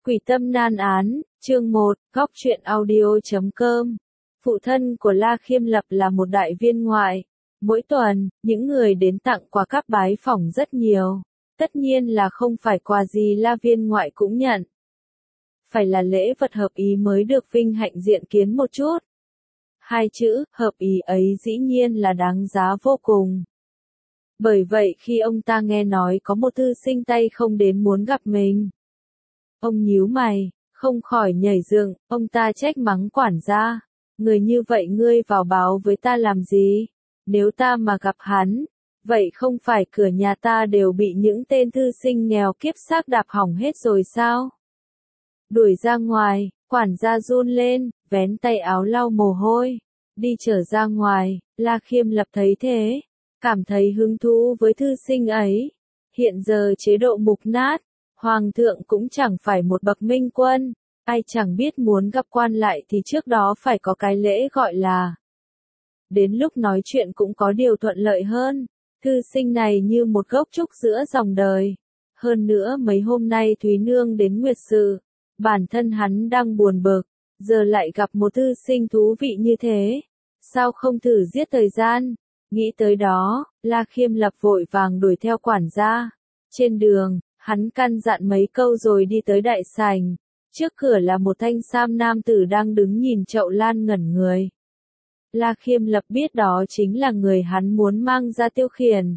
Quỷ tâm nan án, chương 1, góc truyện audio.com. Phụ thân của La Khiêm Lập là một đại viên ngoại. Mỗi tuần, những người đến tặng quà cáp bái phỏng rất nhiều. Tất nhiên là không phải quà gì La viên ngoại cũng nhận. Phải là lễ vật hợp ý mới được vinh hạnh diện kiến một chút. Hai chữ, hợp ý ấy dĩ nhiên là đáng giá vô cùng. Bởi vậy khi ông ta nghe nói có một thư sinh tay không đến muốn gặp mình, ông nhíu mày, không khỏi nhảy dựng, ông ta trách mắng quản gia. Người như vậy ngươi vào báo với ta làm gì? Nếu ta mà gặp hắn, vậy không phải cửa nhà ta đều bị những tên thư sinh nghèo kiếp xác đạp hỏng hết rồi sao? Đuổi ra ngoài, quản gia run lên, vén tay áo lau mồ hôi, đi trở ra ngoài. La Khiêm Lập thấy thế, cảm thấy hứng thú với thư sinh ấy. Hiện giờ chế độ mục nát, Hoàng thượng cũng chẳng phải một bậc minh quân, ai chẳng biết muốn gặp quan lại thì trước đó phải có cái lễ gọi là. Đến lúc nói chuyện cũng có điều thuận lợi hơn, thư sinh này như một gốc trúc giữa dòng đời. Hơn nữa mấy hôm nay Thúy Nương đến nguyệt sự, bản thân hắn đang buồn bực, giờ lại gặp một thư sinh thú vị như thế. Sao không thử giết thời gian? Nghĩ tới đó, La Khiêm Lập vội vàng đuổi theo quản gia. Trên đường, hắn căn dặn mấy câu rồi đi tới đại sảnh. Trước cửa là một thanh sam nam tử đang đứng nhìn Chậu Lan ngẩn người. La Khiêm Lập biết đó chính là người hắn muốn mang ra tiêu khiển.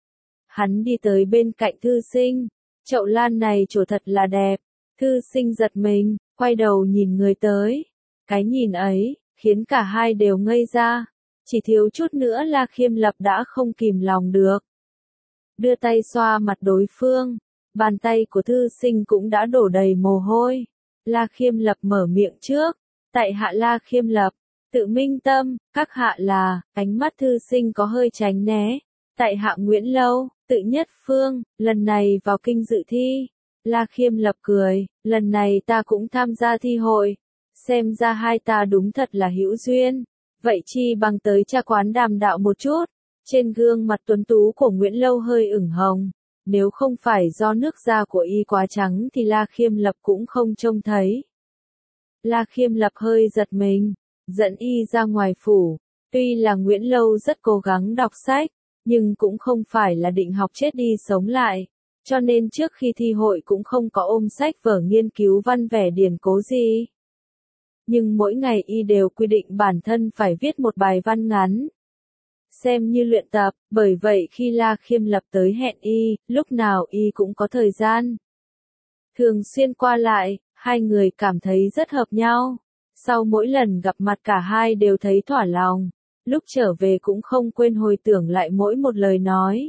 Hắn đi tới bên cạnh thư sinh. Chậu Lan này trổ thật là đẹp. Thư sinh giật mình, quay đầu nhìn người tới. Cái nhìn ấy, khiến cả hai đều ngây ra. Chỉ thiếu chút nữa La Khiêm Lập đã không kìm lòng được. Đưa tay xoa mặt đối phương. Bàn tay của thư sinh cũng đã đổ đầy mồ hôi. La Khiêm Lập mở miệng trước. Tại hạ La Khiêm Lập, tự minh tâm, các hạ là, ánh mắt thư sinh có hơi tránh né. Tại hạ Nguyễn Lâu, tự nhất phương, lần này vào kinh dự thi. La Khiêm Lập cười, lần này ta cũng tham gia thi hội. Xem ra hai ta đúng thật là hữu duyên. Vậy chi bằng tới trà quán đàm đạo một chút. Trên gương mặt tuấn tú của Nguyễn Lâu hơi ửng hồng. Nếu không phải do nước da của y quá trắng thì La Khiêm Lập cũng không trông thấy. La Khiêm Lập hơi giật mình, dẫn y ra ngoài phủ. Tuy là Nguyễn Lâu rất cố gắng đọc sách, nhưng cũng không phải là định học chết đi sống lại. Cho nên trước khi thi hội cũng không có ôm sách vở nghiên cứu văn vẻ điển cố gì. Nhưng mỗi ngày y đều quy định bản thân phải viết một bài văn ngắn. Xem như luyện tập, bởi vậy khi La Khiêm Lập tới hẹn y, lúc nào y cũng có thời gian. Thường xuyên qua lại, hai người cảm thấy rất hợp nhau. Sau mỗi lần gặp mặt cả hai đều thấy thỏa lòng. Lúc trở về cũng không quên hồi tưởng lại mỗi một lời nói.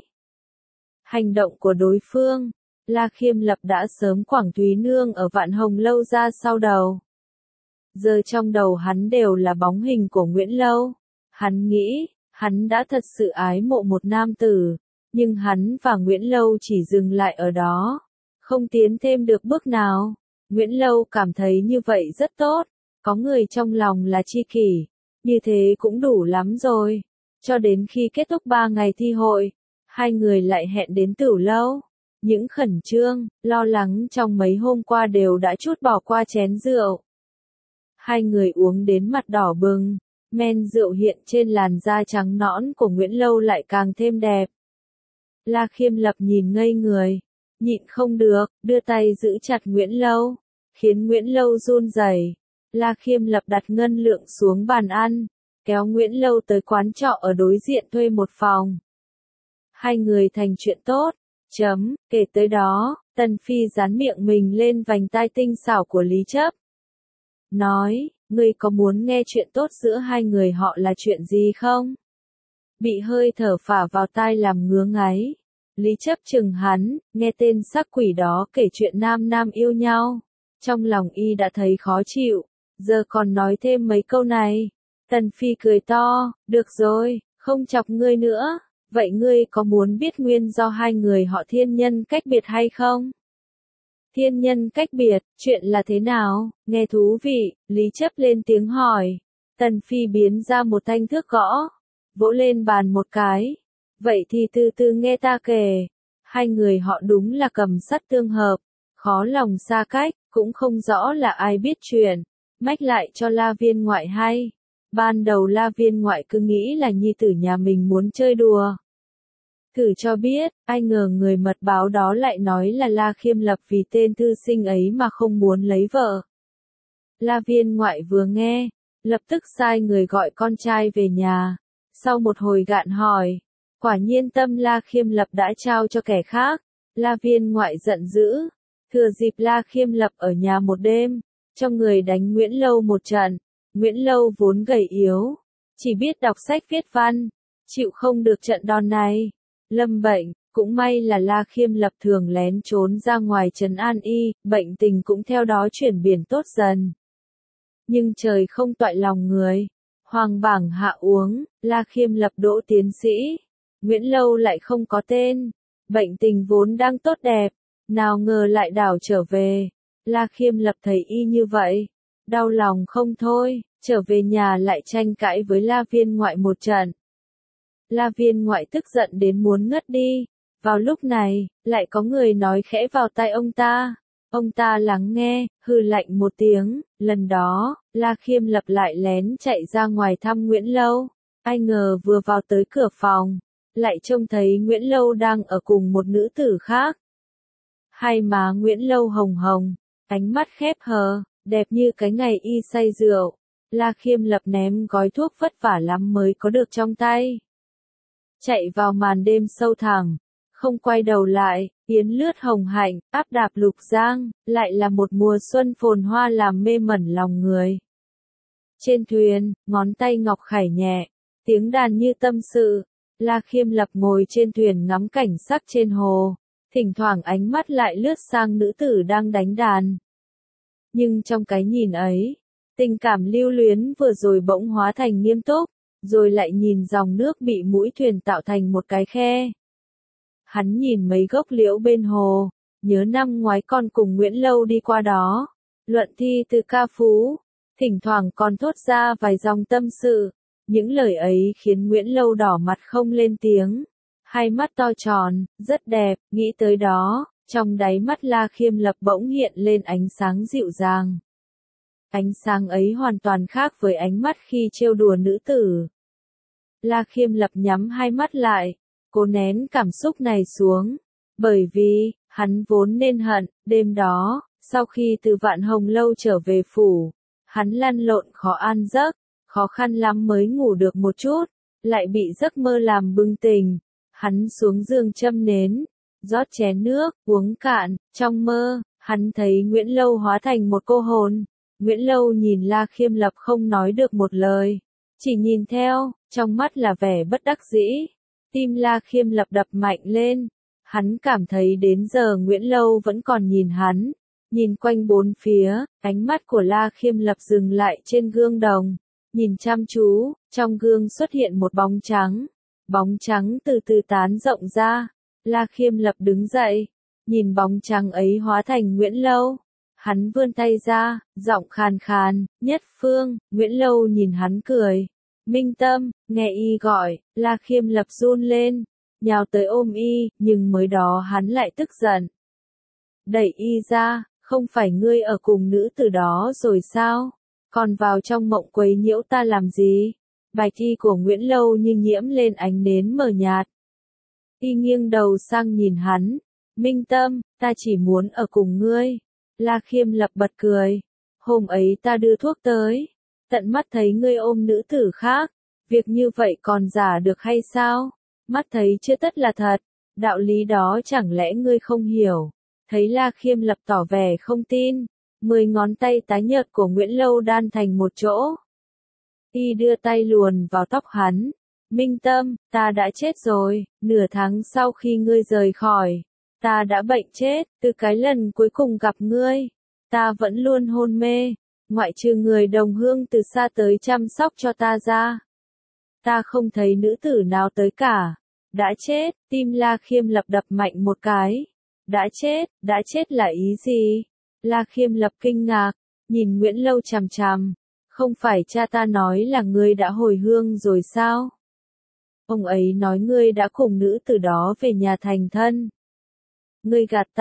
Hành động của đối phương, La Khiêm Lập đã sớm quẳng Thúy Nương ở Vạn Hồng Lâu ra sau đầu. Giờ trong đầu hắn đều là bóng hình của Nguyễn Lâu. Hắn nghĩ, hắn đã thật sự ái mộ một nam tử, nhưng hắn và Nguyễn Lâu chỉ dừng lại ở đó, không tiến thêm được bước nào. Nguyễn Lâu cảm thấy như vậy rất tốt, có người trong lòng là tri kỷ, như thế cũng đủ lắm rồi. Cho đến khi kết thúc 3 ngày thi hội, hai người lại hẹn đến Tửu Lâu. Những khẩn trương, lo lắng trong mấy hôm qua đều đã trút bỏ qua chén rượu. Hai người uống đến mặt đỏ bừng. Men rượu hiện trên làn da trắng nõn của Nguyễn Lâu lại càng thêm đẹp. La Khiêm Lập nhìn ngây người, nhịn không được, đưa tay giữ chặt Nguyễn Lâu, khiến Nguyễn Lâu run rẩy. La Khiêm Lập đặt ngân lượng xuống bàn ăn, kéo Nguyễn Lâu tới quán trọ ở đối diện thuê một phòng. Hai người thành chuyện tốt. Kể tới đó, Tần Phi dán miệng mình lên vành tai tinh xảo của Lý Chấp. Nói, ngươi có muốn nghe chuyện tốt giữa hai người họ là chuyện gì không? Bị hơi thở phả vào tai làm ngứa ngáy. Lý Chấp chừng hắn, nghe tên sắc quỷ đó kể chuyện nam nam yêu nhau. Trong lòng y đã thấy khó chịu, giờ còn nói thêm mấy câu này. Tần Phi cười to, được rồi, không chọc ngươi nữa. Vậy ngươi có muốn biết nguyên do hai người họ thiên nhân cách biệt hay không? Thiên nhân cách biệt, chuyện là thế nào? Nghe thú vị, Lý Chấp lên tiếng hỏi. Tần Phi biến ra một thanh thước gõ, vỗ lên bàn một cái. Vậy thì từ từ nghe ta kể. Hai người họ đúng là cầm sắt tương hợp, khó lòng xa cách, Cũng không rõ là ai biết chuyện, mách lại cho La Viên ngoại hay. Ban đầu La Viên ngoại cứ nghĩ là nhi tử nhà mình muốn chơi đùa. Thử cho biết, ai ngờ người mật báo đó lại nói là La Khiêm Lập vì tên thư sinh ấy mà không muốn lấy vợ. La Viên ngoại vừa nghe, lập tức sai người gọi con trai về nhà. Sau một hồi gạn hỏi, quả nhiên tâm La Khiêm Lập đã trao cho kẻ khác. La Viên ngoại giận dữ, thừa dịp La Khiêm Lập ở nhà một đêm, cho người đánh Nguyễn Lâu một trận. Nguyễn Lâu vốn gầy yếu, chỉ biết đọc sách viết văn, chịu không được trận đòn này. Lâm bệnh, cũng may là La Khiêm Lập thường lén trốn ra ngoài trấn an y, bệnh tình cũng theo đó chuyển biến tốt dần. Nhưng trời không toại lòng người, hoàng bảng hạ uống, La Khiêm Lập đỗ tiến sĩ, Nguyễn Lâu lại không có tên, bệnh tình vốn đang tốt đẹp, nào ngờ lại đảo trở về. La Khiêm Lập thấy y như vậy, đau lòng không thôi, trở về nhà lại tranh cãi với La Viên ngoại một trận. La Viên ngoại tức giận đến muốn ngất đi. Vào lúc này, lại có người nói khẽ vào tai ông ta. Ông ta lắng nghe, hừ lạnh một tiếng. Lần đó, La Khiêm Lập lại lén chạy ra ngoài thăm Nguyễn Lâu. Ai ngờ vừa vào tới cửa phòng, lại trông thấy Nguyễn Lâu đang ở cùng một nữ tử khác. Hai má Nguyễn Lâu hồng hồng, ánh mắt khép hờ, đẹp như cái ngày y say rượu. La Khiêm Lập ném gói thuốc vất vả lắm mới có được trong tay. Chạy vào màn đêm sâu thẳm, không quay đầu lại, yến lướt hồng hạnh, áp đạp lục giang, lại là một mùa xuân phồn hoa làm mê mẩn lòng người. Trên thuyền, ngón tay ngọc khải nhẹ, tiếng đàn như tâm sự. La Khiêm Lập ngồi trên thuyền ngắm cảnh sắc trên hồ, thỉnh thoảng ánh mắt lại lướt sang nữ tử đang đánh đàn. Nhưng trong cái nhìn ấy, tình cảm lưu luyến vừa rồi bỗng hóa thành nghiêm túc, rồi lại nhìn dòng nước bị mũi thuyền tạo thành một cái khe. Hắn nhìn mấy gốc liễu bên hồ, nhớ năm ngoái con cùng Nguyễn Lâu đi qua đó, luận thi từ ca phú, thỉnh thoảng còn thốt ra vài dòng tâm sự. Những lời ấy khiến Nguyễn Lâu đỏ mặt không lên tiếng, hai mắt to tròn, rất đẹp, nghĩ tới đó, trong đáy mắt La Khiêm Lập bỗng hiện lên ánh sáng dịu dàng. Ánh sáng ấy hoàn toàn khác với ánh mắt khi trêu đùa nữ tử. La Khiêm Lập nhắm hai mắt lại, cố nén cảm xúc này xuống, bởi vì, hắn vốn nên hận. Đêm đó, sau khi từ Vạn Hồng Lâu trở về phủ, hắn lăn lộn khó an giấc, khó khăn lắm mới ngủ được một chút, lại bị giấc mơ làm bừng tỉnh. Hắn xuống giường châm nến, rót chén nước, uống cạn. Trong mơ, hắn thấy Nguyễn Lâu hóa thành một cô hồn. Nguyễn Lâu nhìn La Khiêm Lập không nói được một lời, chỉ nhìn theo, trong mắt là vẻ bất đắc dĩ. Tim La Khiêm Lập đập mạnh lên, hắn cảm thấy đến giờ Nguyễn Lâu vẫn còn nhìn hắn. Nhìn quanh bốn phía, ánh mắt của La Khiêm Lập dừng lại trên gương đồng, nhìn chăm chú, trong gương xuất hiện một bóng trắng từ từ tán rộng ra. La Khiêm Lập đứng dậy, nhìn bóng trắng ấy hóa thành Nguyễn Lâu. Hắn vươn tay ra, giọng khàn khàn, Nhất Phương. Nguyễn Lâu nhìn hắn cười. Minh Tâm. Nghe y gọi, La Khiêm Lập run lên, nhào tới ôm y, nhưng mới đó hắn lại tức giận. Đẩy y ra, không phải ngươi ở cùng nữ tử đó rồi sao? Còn vào trong mộng quấy nhiễu ta làm gì? Bạch y của Nguyễn Lâu như nhiễm lên ánh nến mờ nhạt. Y nghiêng đầu sang nhìn hắn. Minh Tâm, ta chỉ muốn ở cùng ngươi. La Khiêm Lập bật cười. Hôm ấy ta đưa thuốc tới, tận mắt thấy ngươi ôm nữ tử khác. Việc như vậy còn giả được hay sao? Mắt thấy chưa tất là thật. Đạo lý đó chẳng lẽ ngươi không hiểu? Thấy La Khiêm Lập tỏ vẻ không tin, 10 ngón tay tái nhợt của Nguyễn Lâu đan thành một chỗ. Y đưa tay luồn vào tóc hắn. Minh Tâm, ta đã chết rồi, nửa tháng sau khi ngươi rời khỏi, ta đã bệnh chết. Từ cái lần cuối cùng gặp ngươi, ta vẫn luôn hôn mê, ngoại trừ người đồng hương từ xa tới chăm sóc cho ta ra, ta không thấy nữ tử nào tới cả. Đã chết. Tim La Khiêm Lập đập mạnh một cái. Đã chết là ý gì? La Khiêm Lập kinh ngạc, nhìn Nguyễn Lâu chằm chằm. Không phải cha ta nói là ngươi đã hồi hương rồi sao? Ông ấy nói ngươi đã cùng nữ tử đó về nhà thành thân. Ngươi gạt ta.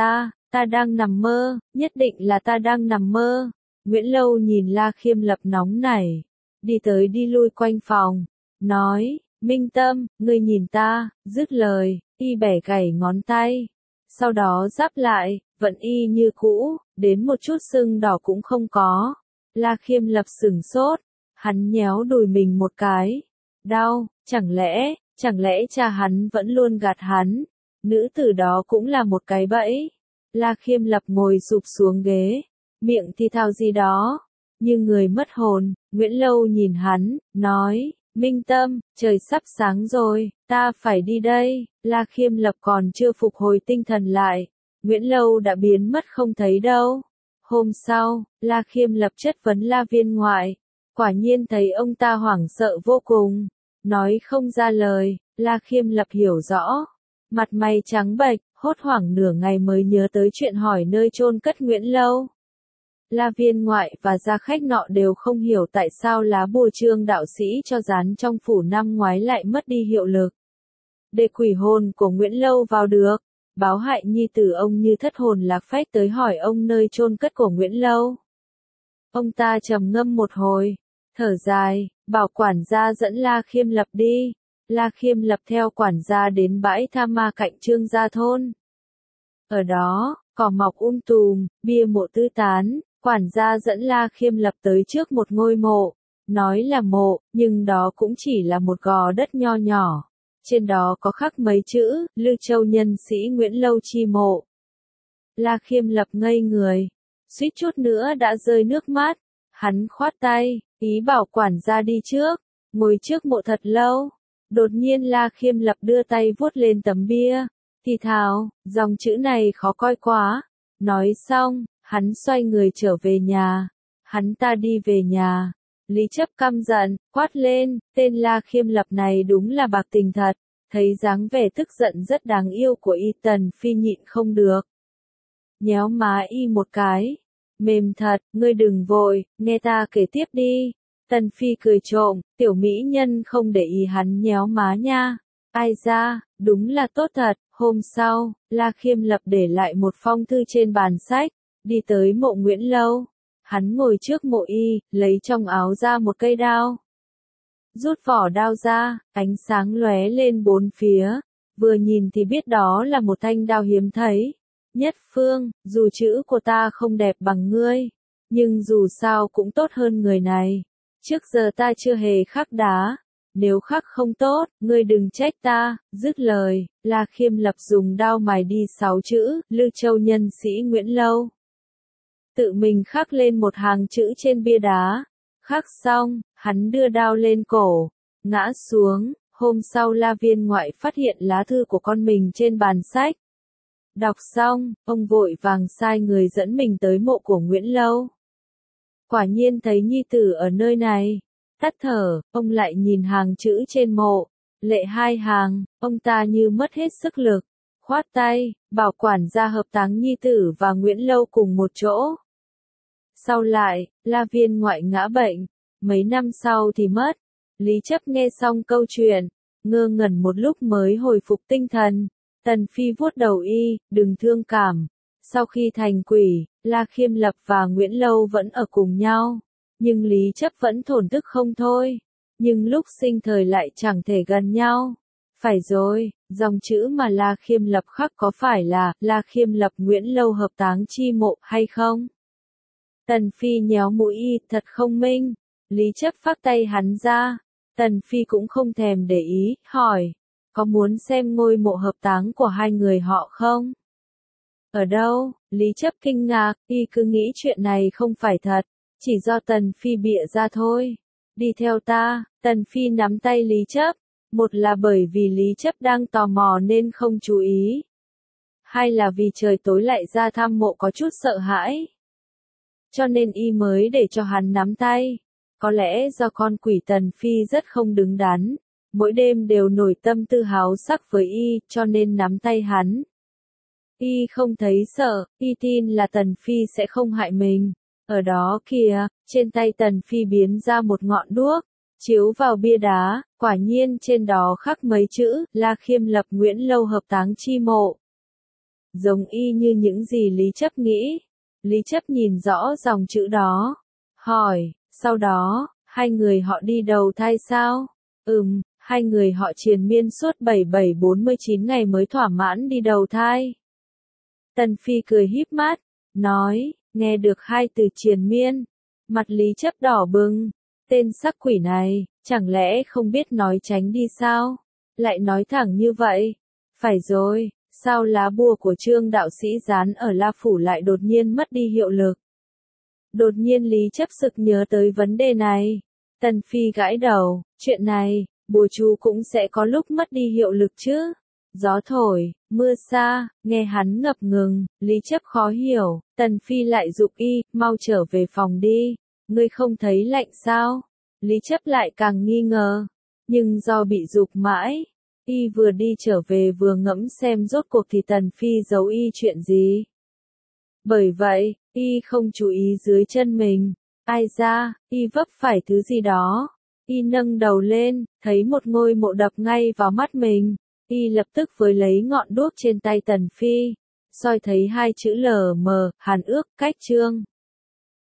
Ta đang nằm mơ, nhất định là ta đang nằm mơ. Nguyễn Lâu nhìn La Khiêm Lập nóng nảy, đi tới đi lui quanh phòng, nói, Minh Tâm, ngươi nhìn ta, dứt lời, y bẻ gãy ngón tay. Sau đó giáp lại, vẫn y như cũ, đến một chút sưng đỏ cũng không có. La Khiêm Lập sửng sốt, hắn nhéo đùi mình một cái. Đau, chẳng lẽ cha hắn vẫn luôn gạt hắn, nữ tử đó cũng là một cái bẫy. La Khiêm Lập ngồi sụp xuống ghế, miệng thì thào gì đó, như người mất hồn. Nguyễn Lâu nhìn hắn, nói, Minh Tâm, trời sắp sáng rồi, ta phải đi đây. La Khiêm Lập còn chưa phục hồi tinh thần lại, Nguyễn Lâu đã biến mất không thấy đâu. Hôm sau, La Khiêm Lập chất vấn La Viên Ngoại, quả nhiên thấy ông ta hoảng sợ vô cùng, nói không ra lời. La Khiêm Lập hiểu rõ, mặt mày trắng bệch, hốt hoảng nửa ngày mới nhớ tới chuyện hỏi nơi chôn cất Nguyễn Lâu. La Viên Ngoại và gia khách nọ đều không hiểu tại sao lá bùa Trương đạo sĩ cho dán trong phủ năm ngoái lại mất đi hiệu lực. Để quỷ hồn của Nguyễn Lâu vào được, báo hại nhi tử ông như thất hồn lạc phách tới hỏi ông nơi chôn cất của Nguyễn Lâu. Ông ta trầm ngâm một hồi, thở dài, bảo quản gia dẫn La Khiêm Lập đi. La Khiêm Lập theo quản gia đến bãi tha ma cạnh Trương gia thôn. Ở đó, cỏ mọc tùm, bia mộ tứ tán, quản gia dẫn La Khiêm Lập tới trước một ngôi mộ, nói là mộ, nhưng đó cũng chỉ là một gò đất nho nhỏ. Trên đó có khắc mấy chữ, Lư Châu nhân sĩ Nguyễn Lâu chi mộ. La Khiêm Lập ngây người, suýt chút nữa đã rơi nước mắt. Hắn khoát tay, ý bảo quản gia đi trước, ngồi trước mộ thật lâu. Đột nhiên La Khiêm Lập đưa tay vuốt lên tấm bia, thì thào, dòng chữ này khó coi quá. Nói xong, hắn xoay người trở về nhà. Hắn ta đi về nhà. Lý Chấp căm giận, quát lên, tên La Khiêm Lập này đúng là bạc tình thật. Thấy dáng vẻ tức giận rất đáng yêu của y, Tần Phi nhịn không được, nhéo má y một cái. Mềm thật, ngươi đừng vội, nghe ta kể tiếp đi. Tần Phi cười trộm, tiểu mỹ nhân không để ý hắn nhéo má nha. Ai ra, đúng là tốt thật. Hôm sau, La Khiêm Lập để lại một phong thư trên bàn sách, đi tới mộ Nguyễn Lâu. Hắn ngồi trước mộ y, lấy trong áo ra một cây đao. Rút vỏ đao ra, ánh sáng lóe lên bốn phía. Vừa nhìn thì biết đó là một thanh đao hiếm thấy. Nhất Phương, dù chữ của ta không đẹp bằng ngươi, nhưng dù sao cũng tốt hơn người này. Trước giờ ta chưa hề khắc đá. Nếu khắc không tốt, ngươi đừng trách ta. Dứt lời, La Khiêm Lập dùng đao mài đi 6 chữ, Lư Châu nhân sĩ Nguyễn Lâu. Tự mình khắc lên một hàng chữ trên bia đá. Khắc xong, hắn đưa đao lên cổ, ngã xuống. Hôm sau La Viên Ngoại phát hiện lá thư của con mình trên bàn sách. Đọc xong, ông vội vàng sai người dẫn mình tới mộ của Nguyễn Lâu. Quả nhiên thấy nhi tử ở nơi này. Tắt thở, ông lại nhìn hàng chữ trên mộ. Lệ 2 hàng, ông ta như mất hết sức lực. Khoát tay, bảo quản gia hợp táng nhi tử và Nguyễn Lâu cùng một chỗ. Sau lại, La Viên Ngoại ngã bệnh. Mấy năm sau thì mất. Lý Chấp nghe xong câu chuyện, ngơ ngẩn một lúc mới hồi phục tinh thần. Tần Phi vuốt đầu y, đừng thương cảm. Sau khi thành quỷ, La Khiêm Lập và Nguyễn Lâu vẫn ở cùng nhau. Nhưng Lý Chấp vẫn thổn thức không thôi. Nhưng lúc sinh thời lại chẳng thể gần nhau. Phải rồi, dòng chữ mà La Khiêm Lập khắc có phải là La Khiêm Lập Nguyễn Lâu hợp táng chi mộ hay không? Tần Phi nhéo mũi y, thật không minh. Lý Chấp phác tay hắn ra. Tần Phi cũng không thèm để ý, hỏi. Có muốn xem ngôi mộ hợp táng của hai người họ không? Ở đâu? Lý Chấp kinh ngạc, y cứ nghĩ chuyện này không phải thật, chỉ do Tần Phi bịa ra thôi. Đi theo ta. Tần Phi nắm tay Lý Chấp. Một là bởi vì Lý Chấp đang tò mò nên không chú ý. Hai là vì trời tối lại ra thăm mộ có chút sợ hãi. Cho nên y mới để cho hắn nắm tay. Có lẽ do con quỷ Tần Phi rất không đứng đắn. Mỗi đêm đều nổi tâm tư háo sắc với y, cho nên nắm tay hắn. Y không thấy sợ, y tin là Tần Phi sẽ không hại mình. Ở đó kìa, trên tay Tần Phi biến ra một ngọn đuốc, chiếu vào bia đá, quả nhiên trên đó khắc mấy chữ, La Khiêm Lập Nguyễn Lâu hợp táng chi mộ. giống y như những gì Lý Chấp nghĩ. Lý Chấp nhìn rõ dòng chữ đó, hỏi, sau đó, hai người họ đi đầu thai sao? Hai người họ triền miên suốt 7749 ngày mới thỏa mãn đi đầu thai. Tần Phi cười híp mắt, nói, nghe được hai từ triền miên, mặt Lý Chấp đỏ bừng, tên sắc quỷ này, chẳng lẽ không biết nói tránh đi sao? Lại nói thẳng như vậy. Phải rồi, sao lá bùa của Trương đạo sĩ dán ở La Phủ lại đột nhiên mất đi hiệu lực? Đột nhiên Lý Chấp sực nhớ tới vấn đề này. Tần Phi gãi đầu, chuyện này, bùa chú cũng sẽ có lúc mất đi hiệu lực chứ. Gió thổi, mưa xa, nghe hắn ngập ngừng, Lý Chấp khó hiểu, Tần Phi lại giục y, mau trở về phòng đi, ngươi không thấy lạnh sao? Lý Chấp lại càng nghi ngờ, nhưng do bị giục mãi, y vừa đi trở về vừa ngẫm xem rốt cuộc thì Tần Phi giấu y chuyện gì. Bởi vậy, y không chú ý dưới chân mình, ai ra, y vấp phải thứ gì đó. Y nâng đầu lên, thấy một ngôi mộ đập ngay vào mắt mình. Y lập tức với lấy ngọn đuốc trên tay Tần Phi, soi thấy hai chữ LM, Hàn Ước, cách Trương.